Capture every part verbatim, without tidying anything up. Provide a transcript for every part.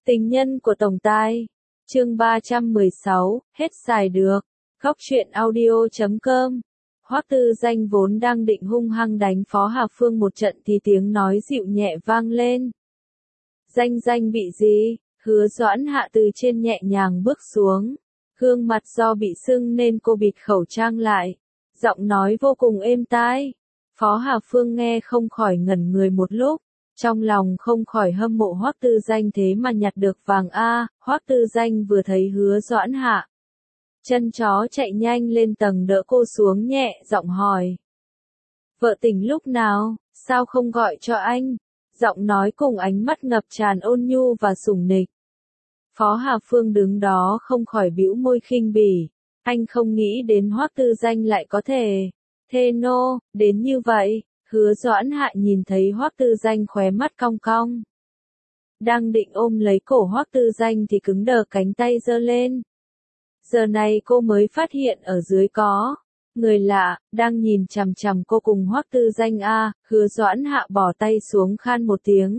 Tình nhân của tổng tài. Chương ba trăm mười sáu, hết xài được. Góc truyện audio chấm com. Hoắc Tư Danh vốn đang định hung hăng đánh Phó Hà Phương một trận thì tiếng nói dịu nhẹ vang lên. Danh Danh bị gì? Hứa Doãn Hạ từ trên nhẹ nhàng bước xuống. Gương mặt do bị sưng nên cô bịt khẩu trang lại. Giọng nói vô cùng êm tai. Phó Hà Phương nghe không khỏi ngẩn người một lúc. Trong lòng không khỏi hâm mộ Hoắc Tư Danh thế mà nhặt được vàng a. Hoắc Tư Danh vừa thấy Hứa Doãn Hạ, chân chó chạy nhanh lên tầng đỡ cô xuống nhẹ giọng hỏi. Vợ tỉnh lúc nào, sao không gọi cho anh? Giọng nói cùng ánh mắt ngập tràn ôn nhu và sủng nịch. Phó Hà Phương đứng đó không khỏi bĩu môi khinh bỉ. Anh không nghĩ đến Hoắc Tư Danh lại có thể thê nô đến như vậy. Hứa Doãn Hạ nhìn thấy Hoắc Tư Danh khóe mắt cong cong. Đang định ôm lấy cổ Hoắc Tư Danh thì cứng đờ cánh tay giơ lên. Giờ này cô mới phát hiện ở dưới có người lạ, đang nhìn chằm chằm cô cùng Hoắc Tư Danh a. Hứa Doãn Hạ bỏ tay xuống khan một tiếng.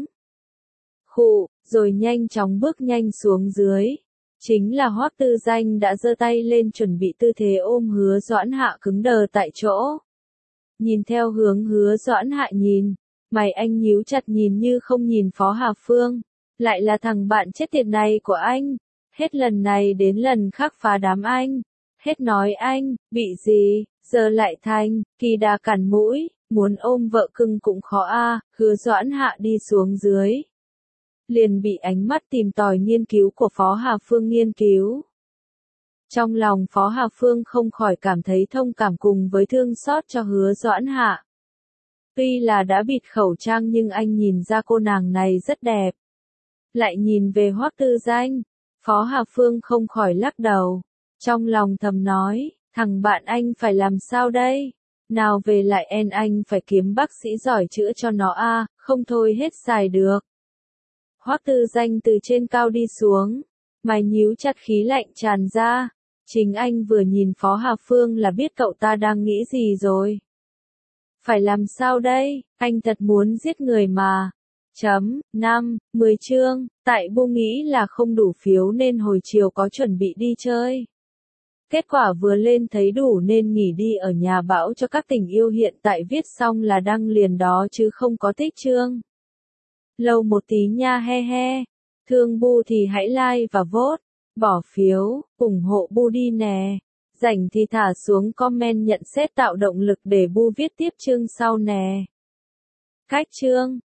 Khụ, rồi nhanh chóng bước nhanh xuống dưới. Chính là Hoắc Tư Danh đã giơ tay lên chuẩn bị tư thế ôm Hứa Doãn Hạ cứng đờ tại chỗ. Nhìn theo hướng Hứa Doãn Hạ nhìn, mày anh nhíu chặt nhìn như không nhìn Phó Hà Phương. Lại là thằng bạn chết tiệt này của anh. Hết lần này đến lần khác phá đám anh. Hết nói anh, bị gì, giờ lại thành, kỳ đà cản mũi, muốn ôm vợ cưng cũng khó a. Hứa Doãn Hạ đi xuống dưới. Liền bị ánh mắt tìm tòi nghiên cứu của Phó Hà Phương nghiên cứu. Trong lòng Phó Hà Phương không khỏi cảm thấy thông cảm cùng với thương xót cho Hứa Doãn Hạ. Tuy là đã bịt khẩu trang nhưng anh nhìn ra cô nàng này rất đẹp. Lại nhìn về Hoắc Tư Danh, Phó Hà Phương không khỏi lắc đầu. Trong lòng thầm nói, thằng bạn anh phải làm sao đây? Nào về lại en anh phải kiếm bác sĩ giỏi chữa cho nó a, không thôi hết xài được. Hoắc Tư Danh từ trên cao đi xuống, mày nhíu chặt khí lạnh tràn ra. Chính anh vừa nhìn Phó Hà Phương là biết cậu ta đang nghĩ gì rồi. Phải làm sao đây, anh thật muốn giết người mà. Chấm, năm, mười chương, tại Bu nghĩ là không đủ phiếu nên hồi chiều có chuẩn bị đi chơi. Kết quả vừa lên thấy đủ nên nghỉ đi ở nhà bảo cho các tình yêu hiện tại viết xong là đăng liền đó chứ không có tích chương. Lâu một tí nha he he. Thương Bu thì hãy like và vote. Bỏ phiếu, ủng hộ Bu đi nè. Rảnh thì thả xuống comment nhận xét tạo động lực để Bu viết tiếp chương sau nè. Cách chương